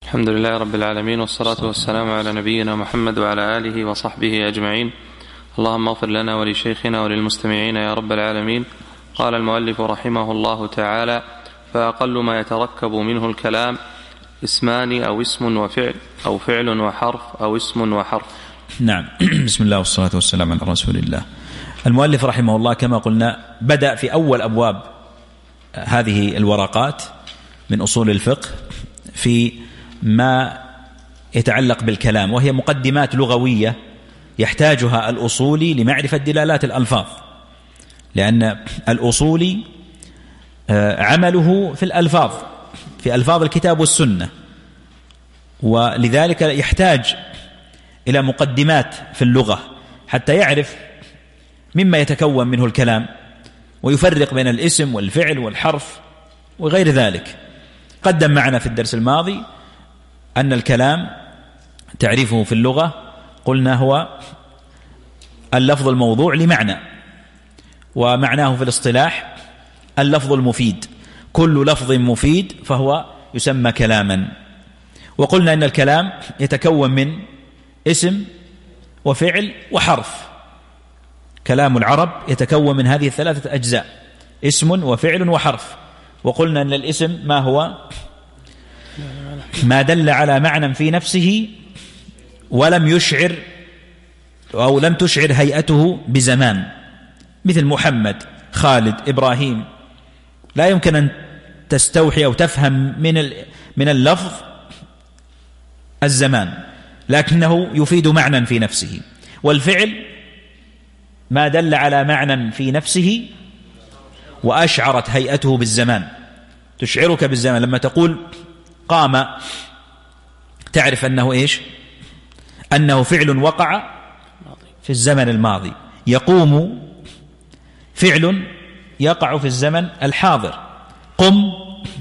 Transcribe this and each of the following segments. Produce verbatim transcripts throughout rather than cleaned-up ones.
الحمد لله رب العالمين، والصلاة والسلام على نبينا محمد وعلى آله وصحبه أجمعين. اللهم اغفر لنا ولشيخنا وللمستمعين يا رب العالمين. قال المؤلف رحمه الله تعالى: فأقل ما يتركب منه الكلام اسمان أو اسم وفعل أو فعل وحرف أو اسم وحرف. نعم. بسم الله والصلاة والسلام على رسول الله. المؤلف رحمه الله كما قلنا بدأ في أول أبواب هذه الورقات من أصول الفقه في ما يتعلق بالكلام، وهي مقدمات لغوية يحتاجها الأصولي لمعرفة دلالات الألفاظ، لأن الأصولي عمله في الألفاظ، في ألفاظ الكتاب والسنة، ولذلك يحتاج إلى مقدمات في اللغة حتى يعرف مما يتكون منه الكلام، ويفرق بين الاسم والفعل والحرف وغير ذلك. قدم معنا في الدرس الماضي أن الكلام تعريفه في اللغة قلنا هو اللفظ الموضوع لمعنى، ومعناه في الاصطلاح اللفظ المفيد. كل لفظ مفيد فهو يسمى كلاما. وقلنا أن الكلام يتكون من اسم وفعل وحرف. كلام العرب يتكون من هذه الثلاثة أجزاء: اسم وفعل وحرف. وقلنا أن الاسم ما هو؟ ما دل على معنى في نفسه ولم يشعر أو لم تشعر هيئته بزمان، مثل محمد، خالد، إبراهيم. لا يمكن أن تستوحي أو تفهم من من اللفظ الزمان، لكنه يفيد معنى في نفسه. والفعل ما دل على معنى في نفسه وأشعرت هيئته بالزمان، تشعرك بالزمان. لما تقول قام تعرف أنه إيش؟ أنه فعل وقع في الزمن الماضي. يقوم فعل يقع في الزمن الحاضر. قم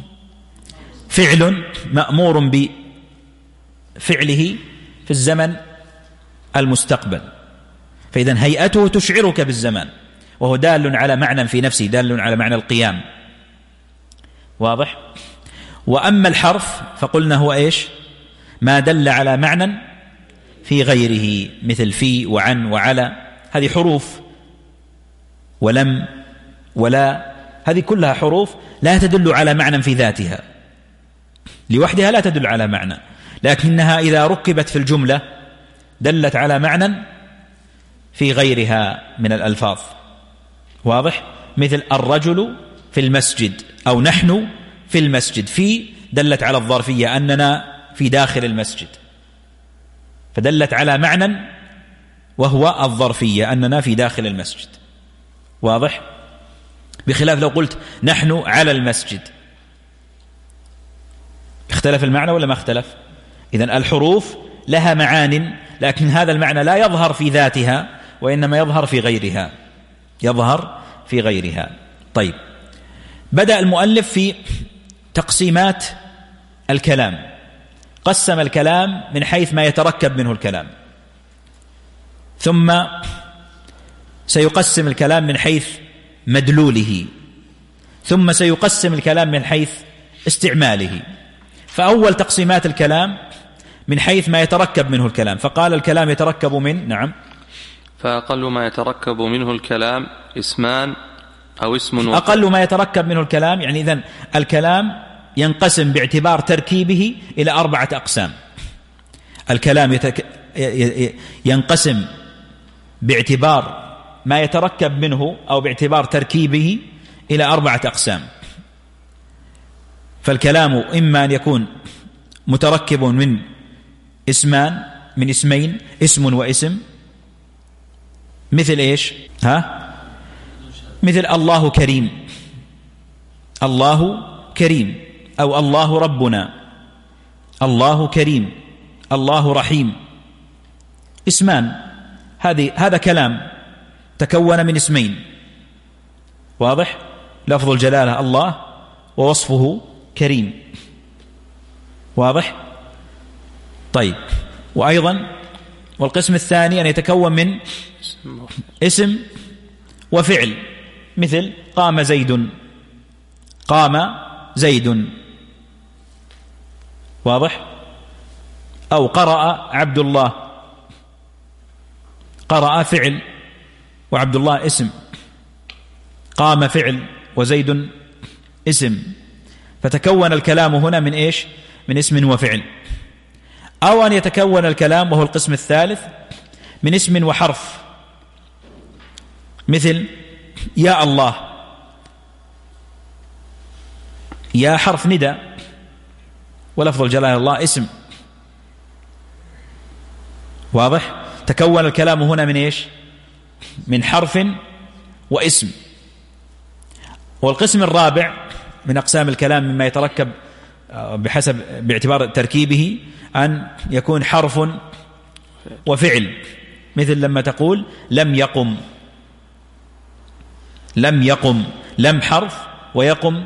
فعل مأمور بفعله في الزمن المستقبل. فإذن هيئته تشعرك بالزمان، وهو دال على معنى في نفسه، دال على معنى القيام. واضح؟ وأما الحرف فقلنا هو إيش؟ ما دل على معنى في غيره، مثل في وعن وعلى. هذه حروف، ولم ولا، هذه كلها حروف لا تدل على معنى في ذاتها، لوحدها لا تدل على معنى، لكنها إذا ركبت في الجملة دلت على معنى في غيرها من الألفاظ. واضح؟ مثل الرجل في المسجد، أو نحن في المسجد. في دلت على الظرفية أننا في داخل المسجد، فدلت على معنى وهو الظرفية أننا في داخل المسجد. واضح؟ بخلاف لو قلت نحن على المسجد، اختلف المعنى ولا ما اختلف؟ إذن الحروف لها معان، لكن هذا المعنى لا يظهر في ذاتها، وإنما يظهر في غيرها، يظهر في غيرها. طيب، بدأ المؤلف في تقسيمات الكلام. قسم الكلام من حيث ما يتركب منه الكلام، ثم سيقسم الكلام من حيث مدلوله، ثم سيقسم الكلام من حيث استعماله. فأول تقسيمات الكلام من حيث ما يتركب منه الكلام، فقال الكلام يتركب من نعم فأقل ما يتركب منه الكلام اسمان أو اسم وفعل. أقل ما يتركب منه الكلام، يعني إذن الكلام ينقسم باعتبار تركيبه إلى أربعة أقسام. الكلام يتك... ينقسم باعتبار ما يتركب منه أو باعتبار تركيبه إلى أربعة أقسام. فالكلام إما أن يكون متركب من اسمان، من اسمين، اسم واسم. مثل إيش؟ ها؟ مثل الله كريم، الله كريم، أو الله ربنا، الله كريم، الله رحيم. اسمان، هذه هذا كلام تكون من اسمين. واضح؟ لفظ الجلالة الله، ووصفه كريم. واضح؟ طيب، وأيضا والقسم الثاني أن يتكون من اسم وفعل، مثل قام زيد، قام زيد. واضح؟ أو قرأ عبد الله، قرأ فعل وعبد الله اسم، قام فعل وزيد اسم، فتكون الكلام هنا من إيش؟ من اسم وفعل. أو أن يتكون الكلام وهو القسم الثالث من اسم وحرف، مثل يا الله، يا حرف ندى ولفظ الجلالة الله اسم، واضح؟ تكون الكلام هنا من إيش؟ من حرف واسم. والقسم الرابع من أقسام الكلام مما يتركب بحسب باعتبار تركيبه أن يكون حرف وفعل، مثل لما تقول لم يقم، لم يقم، لم حرف ويقم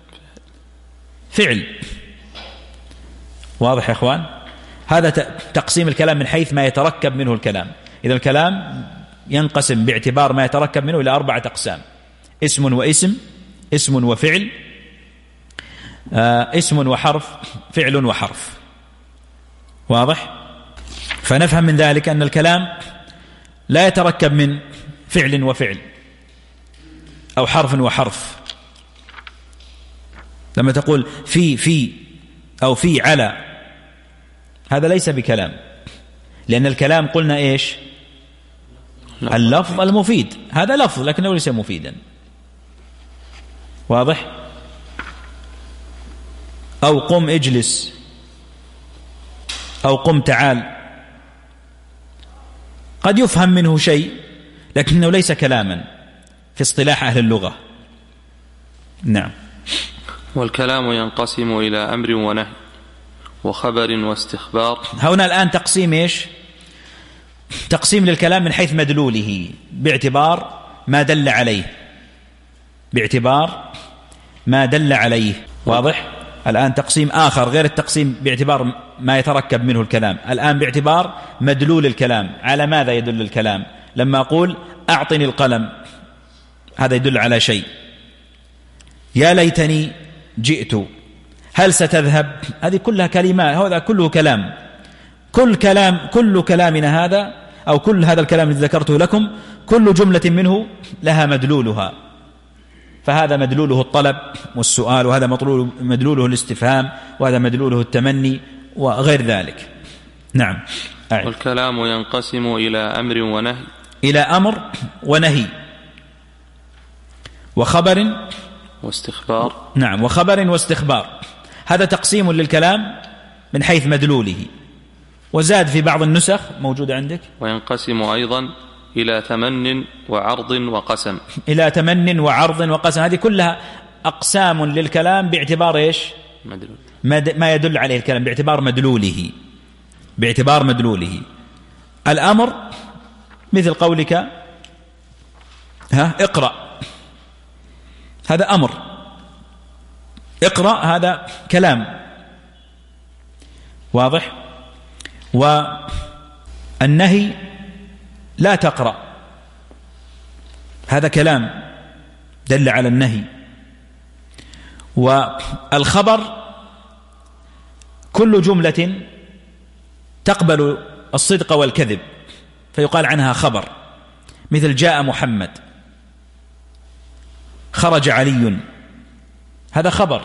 فعل، واضح يا إخوان؟ هذا تقسيم الكلام من حيث ما يتركب منه الكلام. إذا الكلام ينقسم باعتبار ما يتركب منه إلى أربعة أقسام: اسم واسم، اسم وفعل، آه اسم وحرف، فعل وحرف، واضح؟ فنفهم من ذلك أن الكلام لا يتركب من فعل وفعل أو حرف وحرف. لما تقول في في أو في على، هذا ليس بكلام، لأن الكلام قلنا إيش؟ اللفظ المفيد، هذا لفظ لكنه ليس مفيدا، واضح؟ أو قم اجلس، أو قم تعال، قد يفهم منه شيء لكنه ليس كلاما في اصطلاح أهل اللغة. نعم. والكلام ينقسم إلى أمر ونهي وخبر واستخبار. هنا الآن تقسيم إيش؟ تقسيم للكلام من حيث مدلوله باعتبار ما دل عليه، باعتبار ما دل عليه، واضح؟ الآن تقسيم آخر غير التقسيم باعتبار ما يتركب منه الكلام، الآن باعتبار مدلول الكلام، على ماذا يدل الكلام؟ لما أقول أعطني القلم، هذا يدل على شيء. يا ليتني جئت، هل ستذهب، هذه كلها كلمات، هذا كله كلام. كل كلام كل كلامنا هذا أو كل هذا الكلام الذي ذكرته لكم كل جملة منه لها مدلولها، فهذا مدلوله الطلب والسؤال، وهذا مدلوله الاستفهام، وهذا مدلوله التمني وغير ذلك. نعم. أعد. والكلام ينقسم إلى أمر ونهي، إلى أمر ونهي وخبر واستخبار. نعم، وخبر واستخبار. هذا تقسيم للكلام من حيث مدلوله. وزاد في بعض النسخ موجودة عندك: وينقسم أيضا إلى تمن وعرض وقسم. إلى تمن وعرض وقسم، هذه كلها أقسام للكلام باعتبار إيش؟ مدلول. ما يدل عليه الكلام باعتبار مدلوله، باعتبار مدلوله. الأمر مثل قولك ها اقرأ، هذا أمر، اقرأ هذا كلام، واضح؟ والنهي لا تقرأ، هذا كلام دل على النهي. والخبر كل جملة تقبل الصدق والكذب فيقال عنها خبر، مثل جاء محمد، خرج علي، هذا خبر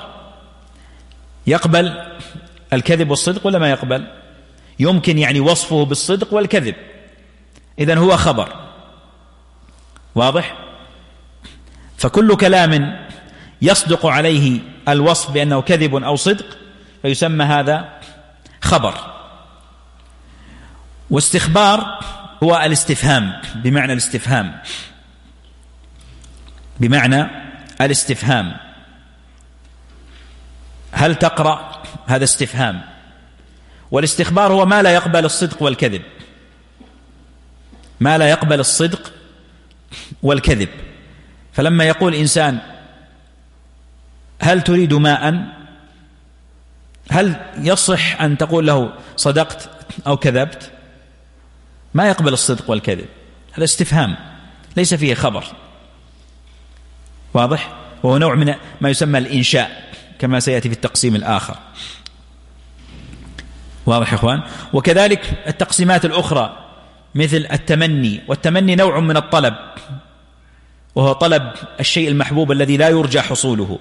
يقبل الكذب والصدق ولا ما يقبل؟ يمكن يعني وصفه بالصدق والكذب، إذن هو خبر، واضح؟ فكل كلام يصدق عليه الوصف بأنه كذب أو صدق فيسمى هذا خبر. واستخبار هو الاستفهام، بمعنى الاستفهام، بمعنى الاستفهام. هل تقرأ؟ هذا استفهام. والاستخبار هو ما لا يقبل الصدق والكذب، ما لا يقبل الصدق والكذب. فلما يقول إنسان هل تريد ماء، هل يصح أن تقول له صدقت أو كذبت؟ ما يقبل الصدق والكذب، هذا استفهام ليس فيه خبر، واضح؟ وهو نوع من ما يسمى الإنشاء كما سيأتي في التقسيم الآخر. واضح يا إخوان؟ وكذلك التقسيمات الأخرى مثل التمني، والتمني نوع من الطلب، وهو طلب الشيء المحبوب الذي لا يرجى حصوله.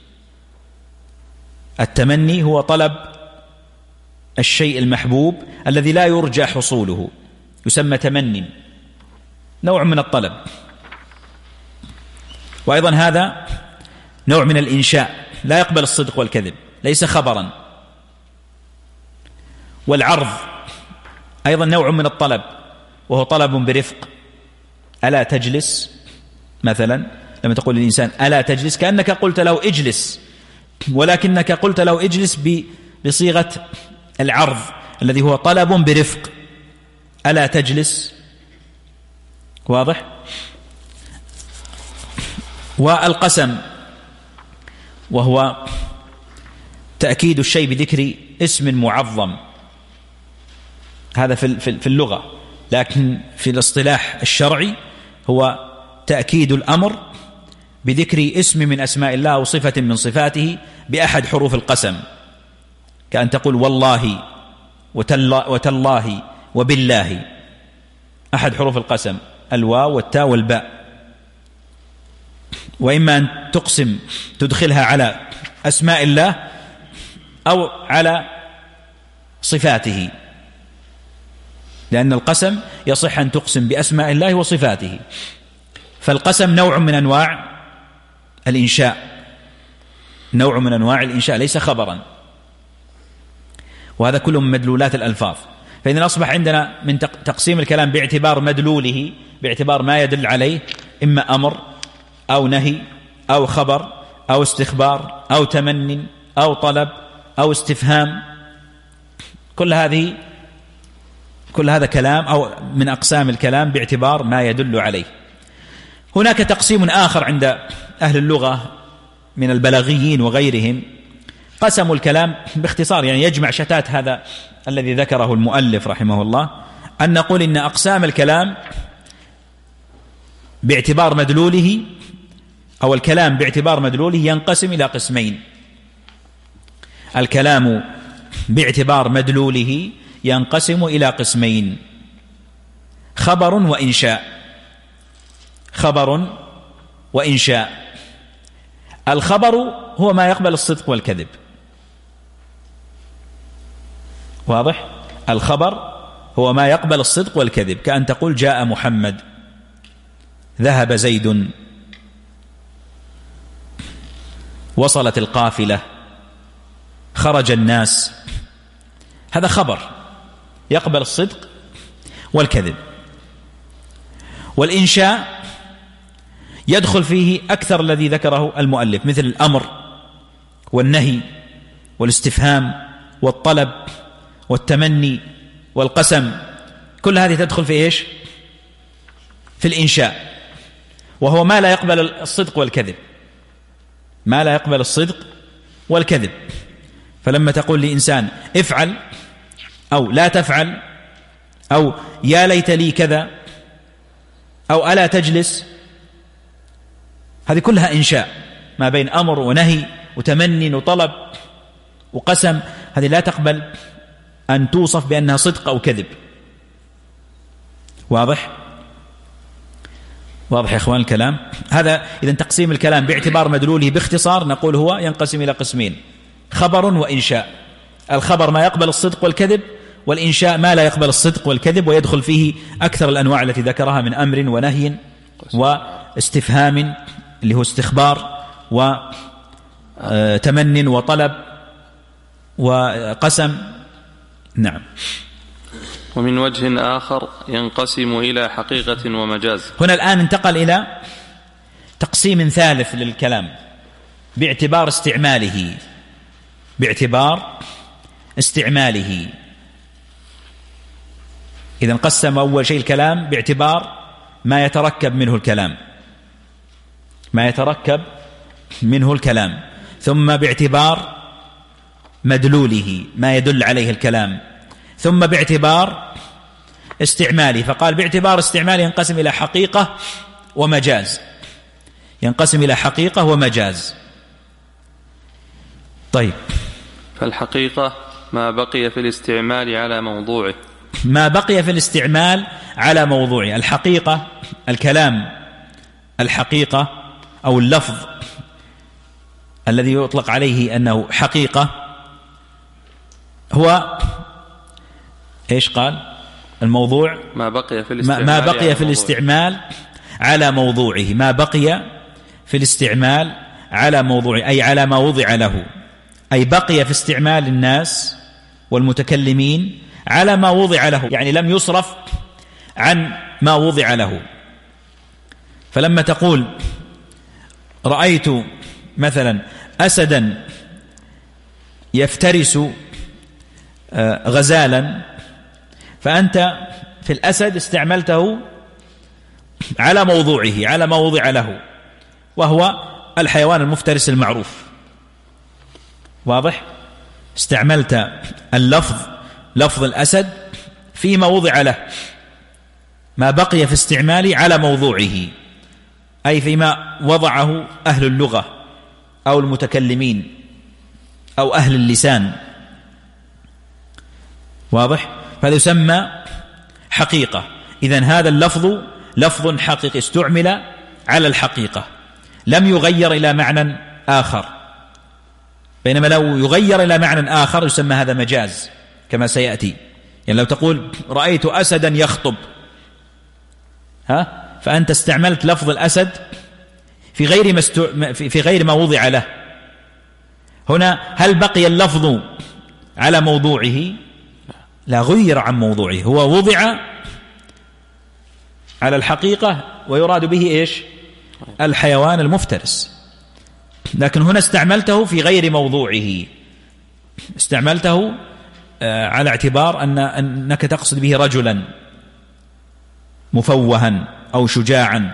التمني هو طلب الشيء المحبوب الذي لا يرجى حصوله، يسمى تمني، نوع من الطلب. وأيضا هذا نوع من الإنشاء، لا يقبل الصدق والكذب، ليس خبرا. والعرض أيضا نوع من الطلب، وهو طلب برفق. ألا تجلس مثلا، لما تقول للإنسان ألا تجلس كأنك قلت له اجلس، ولكنك قلت له اجلس بصيغة العرض الذي هو طلب برفق. ألا تجلس، واضح؟ والقسم وهو تأكيد الشيء بذكر اسم معظم، هذا في اللغة، لكن في الاصطلاح الشرعي هو تأكيد الأمر بذكر اسم من أسماء الله أو صفة من صفاته بأحد حروف القسم، كأن تقول والله وتالله وبالله، أحد حروف القسم الواو والتاء والباء. وإما أن تقسم تدخلها على أسماء الله أو على صفاته، لأن القسم يصح أن تقسم بأسماء الله وصفاته. فالقسم نوع من أنواع الإنشاء، نوع من أنواع الإنشاء، ليس خبرا، وهذا كله من مدلولات الألفاظ. فإذا أصبح عندنا من تقسيم الكلام باعتبار مدلوله، باعتبار ما يدل عليه، إما أمر أو نهي أو خبر أو استخبار أو تمن أو طلب أو استفهام، كل هذه كل هذا كلام أو من أقسام الكلام باعتبار ما يدل عليه. هناك تقسيم آخر عند أهل اللغة من البلاغيين وغيرهم، قسموا الكلام باختصار، يعني يجمع شتات هذا الذي ذكره المؤلف رحمه الله، أن نقول إن أقسام الكلام باعتبار مدلوله، أو الكلام باعتبار مدلوله ينقسم إلى قسمين. الكلام باعتبار مدلوله ينقسم إلى قسمين: خبر وإنشاء. خبر وإنشاء. الخبر هو ما يقبل الصدق والكذب، واضح؟ الخبر هو ما يقبل الصدق والكذب، كأن تقول جاء محمد، ذهب زيد، وصلت القافلة، خرج الناس. هذا خبر يقبل الصدق والكذب. والإنشاء يدخل فيه أكثر الذي ذكره المؤلف، مثل الأمر والنهي والاستفهام والطلب والتمني والقسم، كل هذه تدخل في إيش؟ في الإنشاء، وهو ما لا يقبل الصدق والكذب، ما لا يقبل الصدق والكذب. فلما تقول لإنسان افعل أو لا تفعل أو يا ليت لي كذا أو ألا تجلس، هذه كلها إنشاء ما بين أمر ونهي وتمني وطلب وقسم، هذه لا تقبل أن توصف بأنها صدق أو كذب. واضح؟ واضح يا إخوان الكلام؟ هذا إذن تقسيم الكلام باعتبار مدلوله باختصار نقول هو ينقسم إلى قسمين: خبر وإنشاء. الخبر ما يقبل الصدق والكذب، والإنشاء ما لا يقبل الصدق والكذب، ويدخل فيه أكثر الأنواع التي ذكرها من أمر ونهي واستفهام اللي هو استخبار، وتمن وطلب وقسم. نعم. ومن وجه آخر ينقسم إلى حقيقة ومجاز. هنا الآن انتقل إلى تقسيم ثالث للكلام باعتبار استعماله، باعتبار استعماله. إذن قسم أول شيء الكلام باعتبار ما يتركب منه الكلام، ما يتركب منه الكلام، ثم باعتبار مدلوله ما يدل عليه الكلام، ثم باعتبار استعماله. فقال باعتبار استعماله ينقسم إلى حقيقة ومجاز، ينقسم إلى حقيقة ومجاز. طيب، فالحقيقة ما بقي في الاستعمال على موضوعه. ما بقي في الاستعمال على موضوعه. الحقيقة الكلام الحقيقة أو اللفظ الذي يطلق عليه أنه حقيقة هو إيش قال؟ الموضوع ما بقي في الاستعمال, ما بقي في الاستعمال على موضوعه. ما بقي في الاستعمال على موضوعه أي على ما وضع له، أي بقي في استعمال الناس والمتكلمين على ما وضع له، يعني لم يصرف عن ما وضع له. فلما تقول رأيت مثلا أسدا يفترس غزالا، فأنت في الأسد استعملته على موضوعه، على ما وضع له، وهو الحيوان المفترس المعروف. واضح؟ استعملت اللفظ لفظ الأسد فيما وضع له، ما بقي في استعماله على موضوعه، أي فيما وضعه أهل اللغة أو المتكلمين أو أهل اللسان. واضح؟ فهذا يسمى حقيقة. إذن هذا اللفظ لفظ حقيقي استعمل على الحقيقة، لم يغير إلى معنى آخر، بينما لو يغير إلى معنى آخر يسمى هذا مجاز كما سيأتي. يعني لو تقول رأيت أسدا يخطب، ها فأنت استعملت لفظ الأسد في غير ما استع... في غير ما وضع له. هنا هل بقي اللفظ على موضوعه؟ لا، غير عن موضوعه، هو وضع على الحقيقة ويراد به إيش؟ الحيوان المفترس، لكن هنا استعملته في غير موضوعه، استعملته على اعتبار أن أنك تقصد به رجلا مفوها أو شجاعا.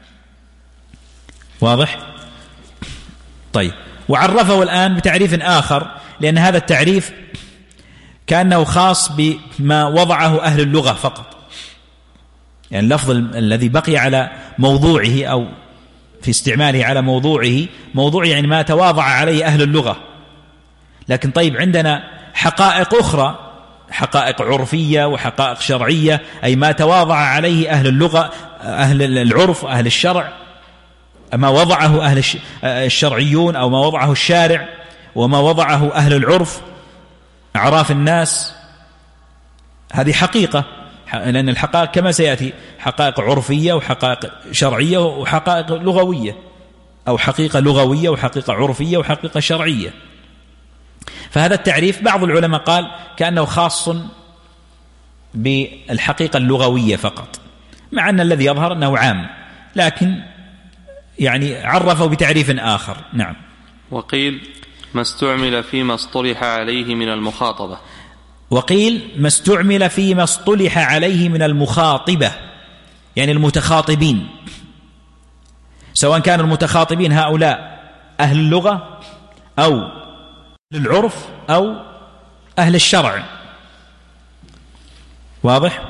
واضح؟ طيب، وعرفه الآن بتعريف آخر، لأن هذا التعريف كأنه خاص بما وضعه أهل اللغة فقط، يعني اللفظ الذي بقي على موضوعه أو في استعماله على موضوعه، موضوع يعني ما تواضع عليه أهل اللغة. لكن طيب عندنا حقائق أخرى، حقائق عرفية وحقائق شرعية، أي ما تواضع عليه أهل اللغة، أهل العرف، أهل الشرع، ما وضعه أهل الشرعيون أو ما وضعه الشارع وما وضعه أهل العرف أعراف الناس. هذه حقيقة، لأن الحقائق كما سيأتي حقائق عرفية وحقائق شرعية وحقائق لغوية، أو حقيقة لغوية وحقيقة عرفية وحقيقة شرعية. فهذا التعريف بعض العلماء قال كأنه خاص بالحقيقة اللغوية فقط، مع أن الذي يظهر أنه عام، لكن يعني عرفه بتعريف آخر. نعم. وقيل ما استعمل فيما اصطلح عليه من المخاطبة. وقيل ما استعمل فيما اصطلح عليه من المخاطبة، يعني المتخاطبين، سواء كان المتخاطبين هؤلاء أهل اللغة أو العرف أو أهل الشرع. واضح؟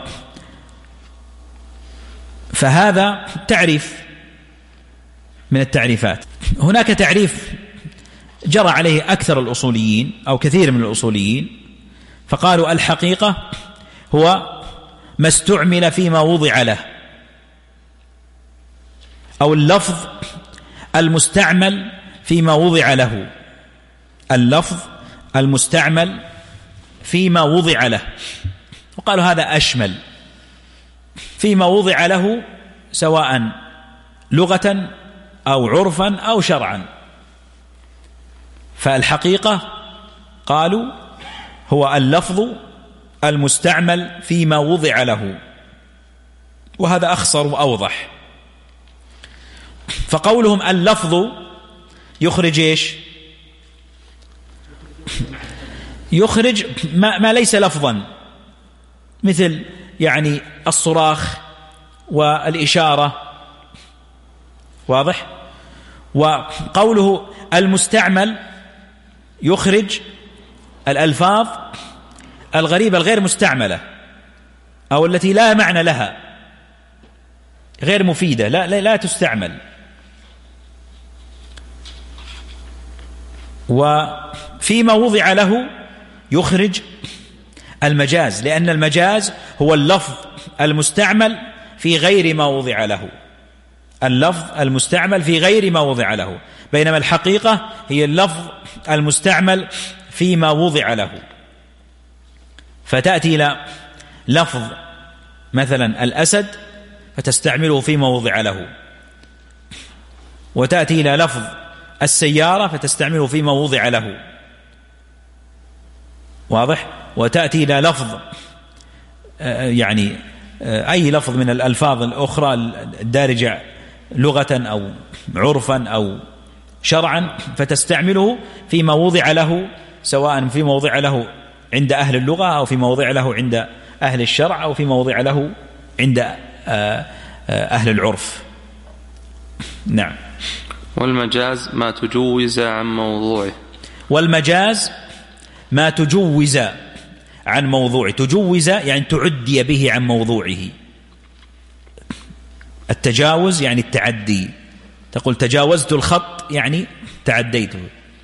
فهذا تعريف من التعريفات. هناك تعريف جرى عليه أكثر الأصوليين أو كثير من الأصوليين، فقالوا الحقيقة هو ما استعمل فيما وضع له، أو اللفظ المستعمل فيما وضع له، اللفظ المستعمل فيما وضع له. وقالوا هذا أشمل، فيما وضع له سواء لغة أو عرفا أو شرعا. فالحقيقة قالوا هو اللفظ المستعمل فيما وضع له، وهذا أخصر وأوضح. فقولهم اللفظ يخرج إيش؟ يخرج ما, ما ليس لفظا، مثل يعني الصراخ والإشارة. واضح؟ وقوله المستعمل يخرج الألفاظ الغريبة الغير مستعملة، أو التي لا معنى لها، غير مفيدة، لا, لا, لا تستعمل. وفيما وضع له يخرج المجاز، لأن المجاز هو اللفظ المستعمل في غير ما وضع له، اللفظ المستعمل في غير ما وضع له، بينما الحقيقة هي اللفظ المستعمل فيما وضع له. فتأتي إلى لفظ مثلا الأسد فتستعمله فيما وضع له، وتأتي إلى لفظ السيارة فتستعمله فيما وضع له، واضح؟ وتأتي إلى لفظ يعني أي لفظ من الألفاظ الأخرى الدارجة لغة أو عرفا أو شرعا فتستعمله فيما وضع له، سواء فيما وضع له عند أهل اللغة أو فيما وضع له عند أهل الشرع أو فيما وضع له عند أهل العرف. نعم. والمجاز ما تجوز عن موضوعه. والمجاز ما تجوز عن موضوعه. تجوز يعني تعدي به عن موضوعه. التجاوز يعني التعدي، تقول تجاوزت الخط يعني تعديته.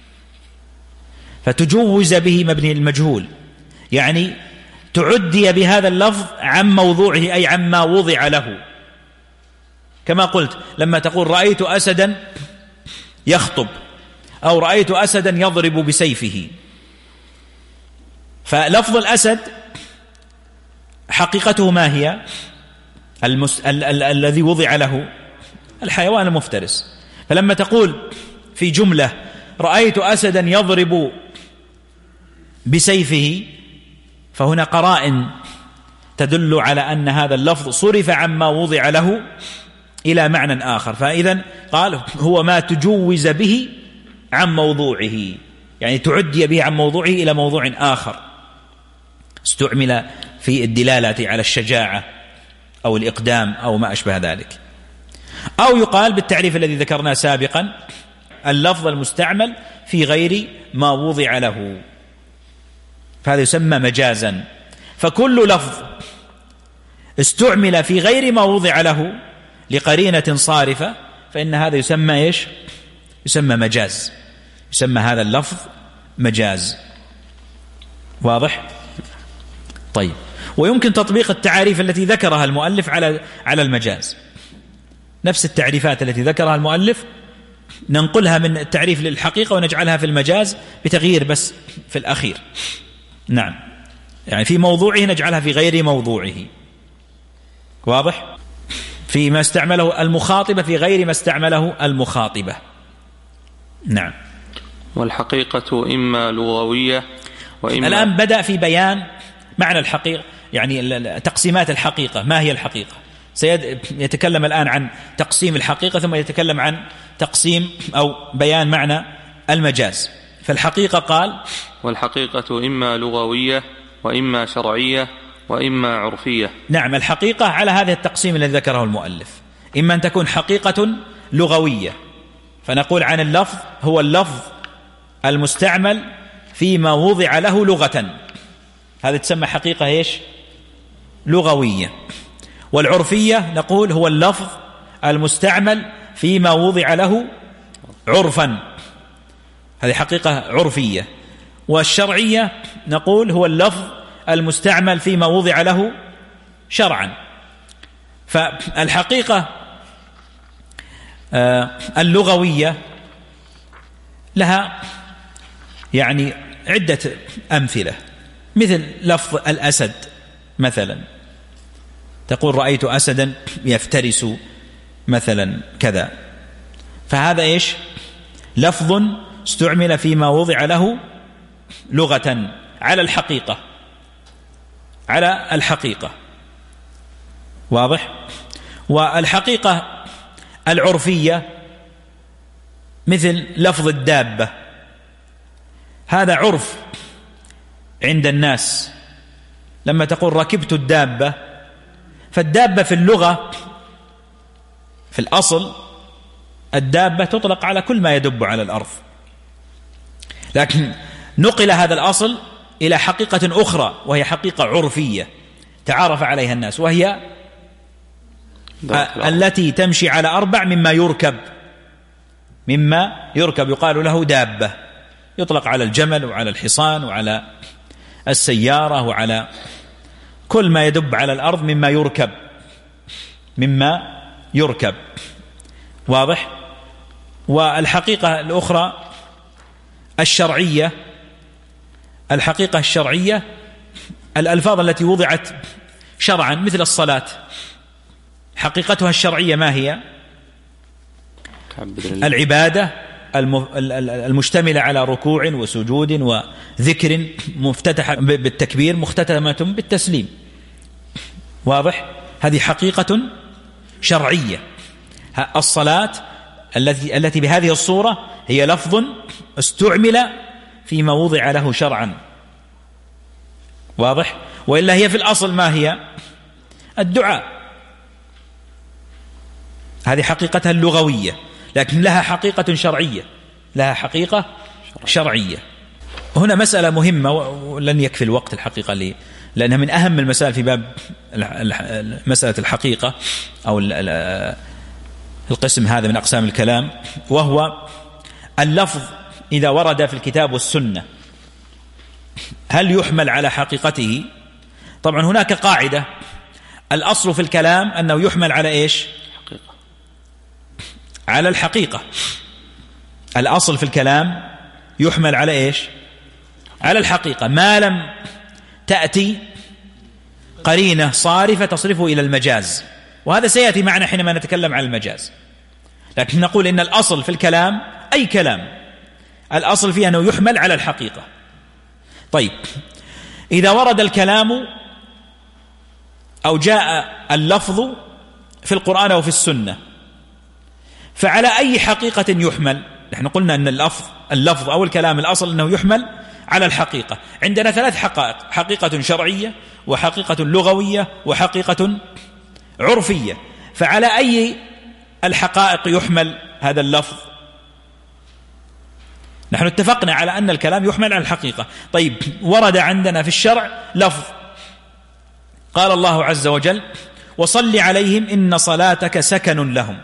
فتجوز به مبني المجهول يعني تعدي بهذا اللفظ عن موضوعه، أي عما وضع له. كما قلت لما تقول رأيت أسدا يخطب أو رأيت أسدا يضرب بسيفه، فلفظ الأسد حقيقته ما هي؟ المس... ال... ال... الذي وضع له الحيوان المفترس. فلما تقول في جملة رأيت أسدا يضرب بسيفه، فهنا قرائن تدل على أن هذا اللفظ صرف عما وضع له إلى معنى آخر. فإذن قال هو ما تجوز به عن موضوعه، يعني تعدي به عن موضوعه إلى موضوع آخر استعمل في الدلالة على الشجاعة أو الإقدام أو ما أشبه ذلك. أو يقال بالتعريف الذي ذكرناه سابقا اللفظ المستعمل في غير ما وضع له، فهذا يسمى مجازا. فكل لفظ استعمل في غير ما وضع له لقرينة صارفة فإن هذا يسمى إيش؟ يسمى مجاز، يسمى هذا اللفظ مجاز. واضح؟ طيب. ويمكن تطبيق التعاريف التي ذكرها المؤلف على على المجاز، نفس التعريفات التي ذكرها المؤلف ننقلها من التعريف للحقيقة ونجعلها في المجاز بتغيير بس في الأخير. نعم، يعني في موضوعه نجعلها في غير موضوعه. واضح؟ فيما استعمله المخاطبة في غير ما استعمله المخاطبة. نعم. والحقيقة إما لغوية وإما. الآن بدأ في بيان معنى الحقيقة، يعني تقسيمات الحقيقة. ما هي الحقيقة؟ سيتكلم الآن عن تقسيم الحقيقة ثم يتكلم عن تقسيم أو بيان معنى المجاز. فالحقيقة قال والحقيقة إما لغوية وإما شرعية وإما عرفية. نعم، الحقيقة على هذا التقسيم الذي ذكره المؤلف، إما أن تكون حقيقة لغوية فنقول عن اللفظ هو اللفظ المستعمل فيما وضع له لغة، هذا تسمى حقيقة إيش؟ لغوية. والعرفية نقول هو اللفظ المستعمل فيما وضع له عرفا، هذه حقيقة عرفية. والشرعية نقول هو اللفظ المستعمل فيما وضع له شرعا. فالحقيقة اللغوية لها يعني عدة أمثلة، مثل لفظ الأسد مثلا، تقول رأيت أسدا يفترس مثلا كذا، فهذا إيش؟ لفظ استعمل فيما وضع له لغة على الحقيقة، على الحقيقة. واضح؟ والحقيقة العرفية مثل لفظ الدابة، هذا عرف عند الناس. لما تقول ركبت الدابة، فالدابة في اللغة في الأصل الدابة تطلق على كل ما يدب على الأرض، لكن نقل هذا الأصل إلى حقيقة أخرى وهي حقيقة عرفية تعارف عليها الناس، وهي التي تمشي على أربع مما يركب، مما يركب يقال له دابة، يطلق على الجمل وعلى الحصان وعلى السيارة وعلى كل ما يدب على الأرض مما يركب مما يركب واضح. والحقيقة الأخرى الشرعية، الحقيقة الشرعية الألفاظ التي وضعت شرعا مثل الصلاة، حقيقتها الشرعية ما هي؟ العبادة المشتملة على ركوع وسجود وذكر مفتتحة بالتكبير مختتمة بالتسليم واضح. هذه حقيقة شرعية. الصلاة التي التي بهذه الصورة هي لفظ استعمل فيما وضع له شرعا واضح. وإلا هي في الأصل ما هي؟ الدعاء. هذه حقيقتها اللغوية، لكن لها حقيقة شرعية، لها حقيقة شرعية. هنا مسألة مهمة ولن يكفي الوقت الحقيقة لي، لأنها من أهم المسائل في باب مسألة الحقيقة أو القسم هذا من أقسام الكلام، وهو اللفظ إذا ورد في الكتاب والسنة هل يحمل على حقيقته؟ طبعا هناك قاعدة، الأصل في الكلام أنه يحمل على إيش؟ حقيقة. على الحقيقة. الأصل في الكلام يحمل على إيش؟ على الحقيقة، ما لم تأتي قرينة صارفة تصرفه إلى المجاز، وهذا سيأتي معنا حينما نتكلم عن المجاز. لكن نقول إن الأصل في الكلام أي كلام الأصل فيه أنه يحمل على الحقيقة. طيب، إذا ورد الكلام أو جاء اللفظ في القرآن أو في السنة فعلى أي حقيقة يحمل؟ نحن قلنا أن اللفظ, اللفظ أو الكلام الأصل أنه يحمل على الحقيقة. عندنا ثلاث حقائق: حقيقة شرعية وحقيقة لغوية وحقيقة عرفية. فعلى أي الحقائق يحمل هذا اللفظ؟ نحن اتفقنا على أن الكلام يحمل على الحقيقة. طيب، ورد عندنا في الشرع لفظ قال الله عز وجل: وصل عليهم إن صلاتك سكن لهم.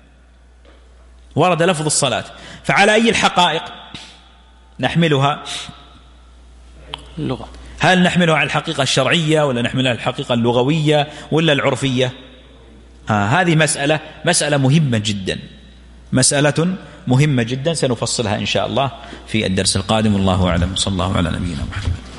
ورد لفظ الصلاة، فعلى أي الحقائق نحملها؟ اللغة. هل نحملها على الحقيقة الشرعية ولا نحملها على الحقيقة اللغوية ولا العرفية؟ آه هذه مسألة مسألة مهمة جدا، مسألة مهمة جدا سنفصلها إن شاء الله في الدرس القادم. والله أعلم. صلى الله على نبينا محمد.